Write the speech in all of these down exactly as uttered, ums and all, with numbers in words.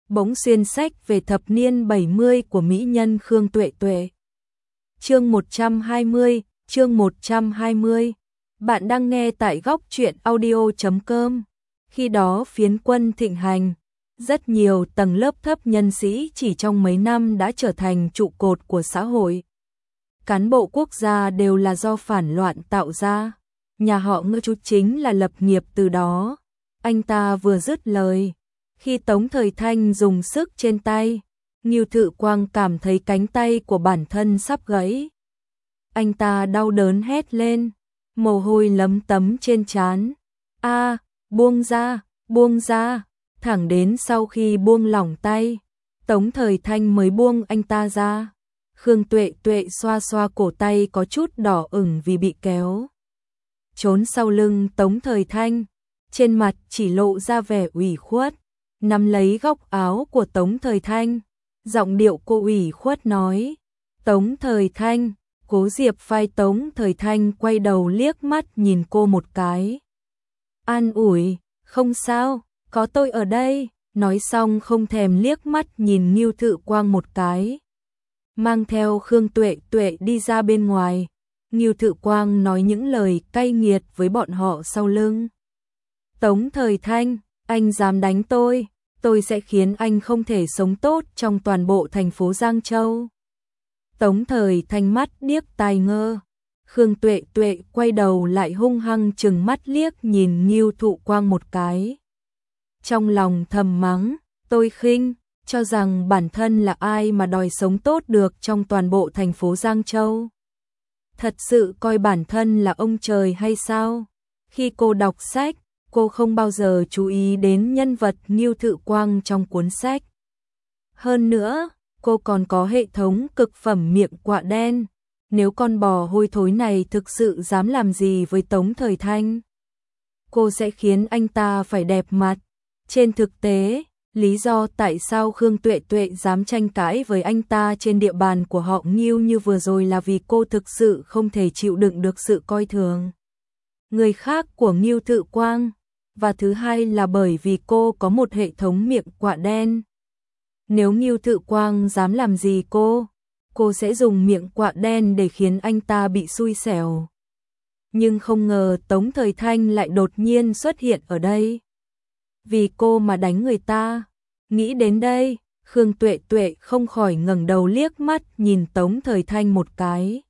bỗng xuyên sách về thập niên bảy mươi của mỹ nhân Khương Tuệ Tuệ. Chương một trăm hai mươi, chương một trăm hai mươi. Bạn đang nghe tại góc truyện audio chấm com. Khi đó phiến quân thịnh hành, rất nhiều tầng lớp thấp nhân sĩ chỉ trong mấy năm đã trở thành trụ cột của xã hội. Cán bộ quốc gia đều là do phản loạn tạo ra, nhà họ Ngưu chú chính là lập nghiệp từ đó. Anh ta vừa dứt lời, khi Tống Thời Thanh dùng sức trên tay, Ngưu Thự Quang cảm thấy cánh tay của bản thân sắp gãy. Anh ta đau đớn hét lên, mồ hôi lấm tấm trên trán. A, buông ra, buông ra, thẳng đến sau khi buông lỏng tay, Tống Thời Thanh mới buông anh ta ra. Khương Tuệ Tuệ xoa xoa cổ tay có chút đỏ ửng vì bị kéo. Trốn sau lưng Tống Thời Thanh, trên mặt chỉ lộ ra vẻ ủy khuất, nắm lấy góc áo của Tống Thời Thanh, giọng điệu cô ủy khuất nói, Tống Thời Thanh. Cố Diệp phai Tống Thời Thanh quay đầu liếc mắt nhìn cô một cái. An ủi, không sao, có tôi ở đây, nói xong không thèm liếc mắt nhìn Ngưu Thự Quang một cái. Mang theo Khương Tuệ Tuệ đi ra bên ngoài, Ngưu Thự Quang nói những lời cay nghiệt với bọn họ sau lưng. Tống Thời Thanh, anh dám đánh tôi, tôi sẽ khiến anh không thể sống tốt trong toàn bộ thành phố Giang Châu. Tống Thời Thanh mắt điếc tai ngơ, Khương Tuệ Tuệ quay đầu lại hung hăng trừng mắt liếc nhìn Ngưu Thự Quang một cái. Trong lòng thầm mắng, tôi khinh, cho rằng bản thân là ai mà đòi sống tốt được trong toàn bộ thành phố Giang Châu. Thật sự coi bản thân là ông trời hay sao? Khi cô đọc sách, cô không bao giờ chú ý đến nhân vật Ngưu Thự Quang trong cuốn sách. Hơn nữa, cô còn có hệ thống cực phẩm miệng quạ đen. Nếu con bò hôi thối này thực sự dám làm gì với Tống Thời Thanh, cô sẽ khiến anh ta phải đẹp mặt. Trên thực tế, lý do tại sao Khương Tuệ Tuệ dám tranh cãi với anh ta trên địa bàn của họ Ngưu như vừa rồi là vì cô thực sự không thể chịu đựng được sự coi thường người khác của Ngưu Thự Quang, và thứ hai là bởi vì cô có một hệ thống miệng quạ đen. Nếu Ngưu Thự Quang dám làm gì cô, cô sẽ dùng miệng quạ đen để khiến anh ta bị xui xẻo. Nhưng không ngờ Tống Thời Thanh lại đột nhiên xuất hiện ở đây. Vì cô mà đánh người ta. Nghĩ đến đây, Khương Tuệ Tuệ không khỏi ngẩng đầu liếc mắt nhìn Tống Thời Thanh một cái.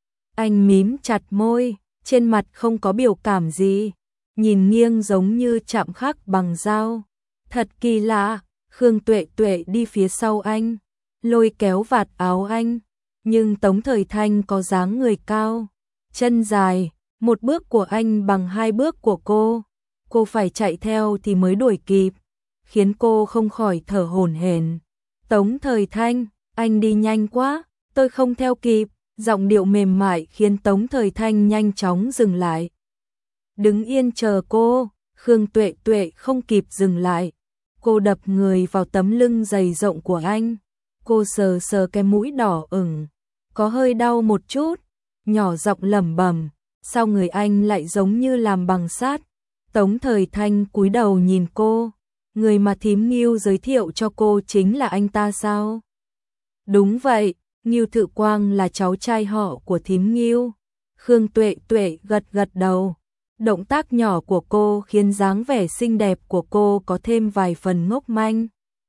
Anh mím chặt môi, trên mặt không có biểu cảm gì, nhìn nghiêng giống như chạm khắc bằng dao. Thật kỳ lạ. Khương Tuệ Tuệ đi phía sau anh, lôi kéo vạt áo anh, nhưng Tống Thời Thanh có dáng người cao, chân dài, một bước của anh bằng hai bước của cô, cô phải chạy theo thì mới đuổi kịp, khiến cô không khỏi thở hổn hển. Tống Thời Thanh, anh đi nhanh quá, tôi không theo kịp, giọng điệu mềm mại khiến Tống Thời Thanh nhanh chóng dừng lại. Đứng yên chờ cô, Khương Tuệ Tuệ không kịp dừng lại. Cô đập người vào tấm lưng dày rộng của anh. Cô sờ sờ cái mũi đỏ ửng, có hơi đau một chút, nhỏ giọng lẩm bẩm, sao người anh lại giống như làm bằng sắt. Tống Thời Thanh cúi đầu nhìn cô, người mà thím Ngưu giới thiệu cho cô chính là anh ta sao? Đúng vậy, Ngưu Thự Quang là cháu trai họ của thím Ngưu. Khương Tuệ Tuệ gật gật đầu. Động tác nhỏ của cô khiến dáng vẻ xinh đẹp của cô có thêm vài phần ngốc manh.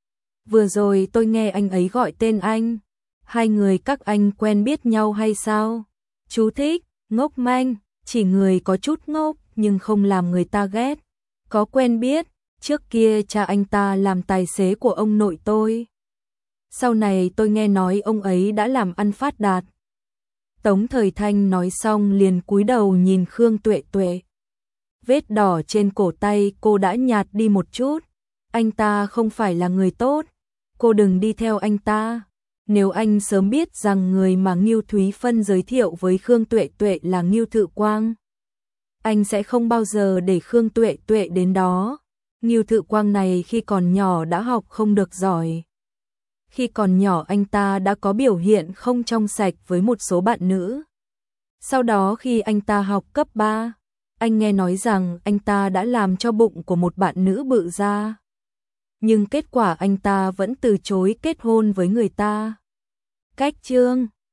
Vừa rồi tôi nghe anh ấy gọi tên anh. Hai người các anh quen biết nhau hay sao? Chú thích, ngốc manh, chỉ người có chút ngốc nhưng không làm người ta ghét. Có quen biết, trước kia cha anh ta làm tài xế của ông nội tôi. Sau này tôi nghe nói ông ấy đã làm ăn phát đạt. Tống Thời Thanh nói xong liền cúi đầu nhìn Khương Tuệ Tuệ. Vết đỏ trên cổ tay cô đã nhạt đi một chút. Anh ta không phải là người tốt. Cô đừng đi theo anh ta. Nếu anh sớm biết rằng người mà Ngưu Thúy Phân giới thiệu với Khương Tuệ Tuệ là Ngưu Thự Quang, anh sẽ không bao giờ để Khương Tuệ Tuệ đến đó. Ngưu Thự Quang này khi còn nhỏ đã học không được giỏi. Khi còn nhỏ anh ta đã có biểu hiện không trong sạch với một số bạn nữ. Sau đó khi anh ta học cấp ba, anh nghe nói rằng anh ta đã làm cho bụng của một bạn nữ bự ra. nhưng kết quả anh ta vẫn từ chối kết hôn với người ta. Cách chương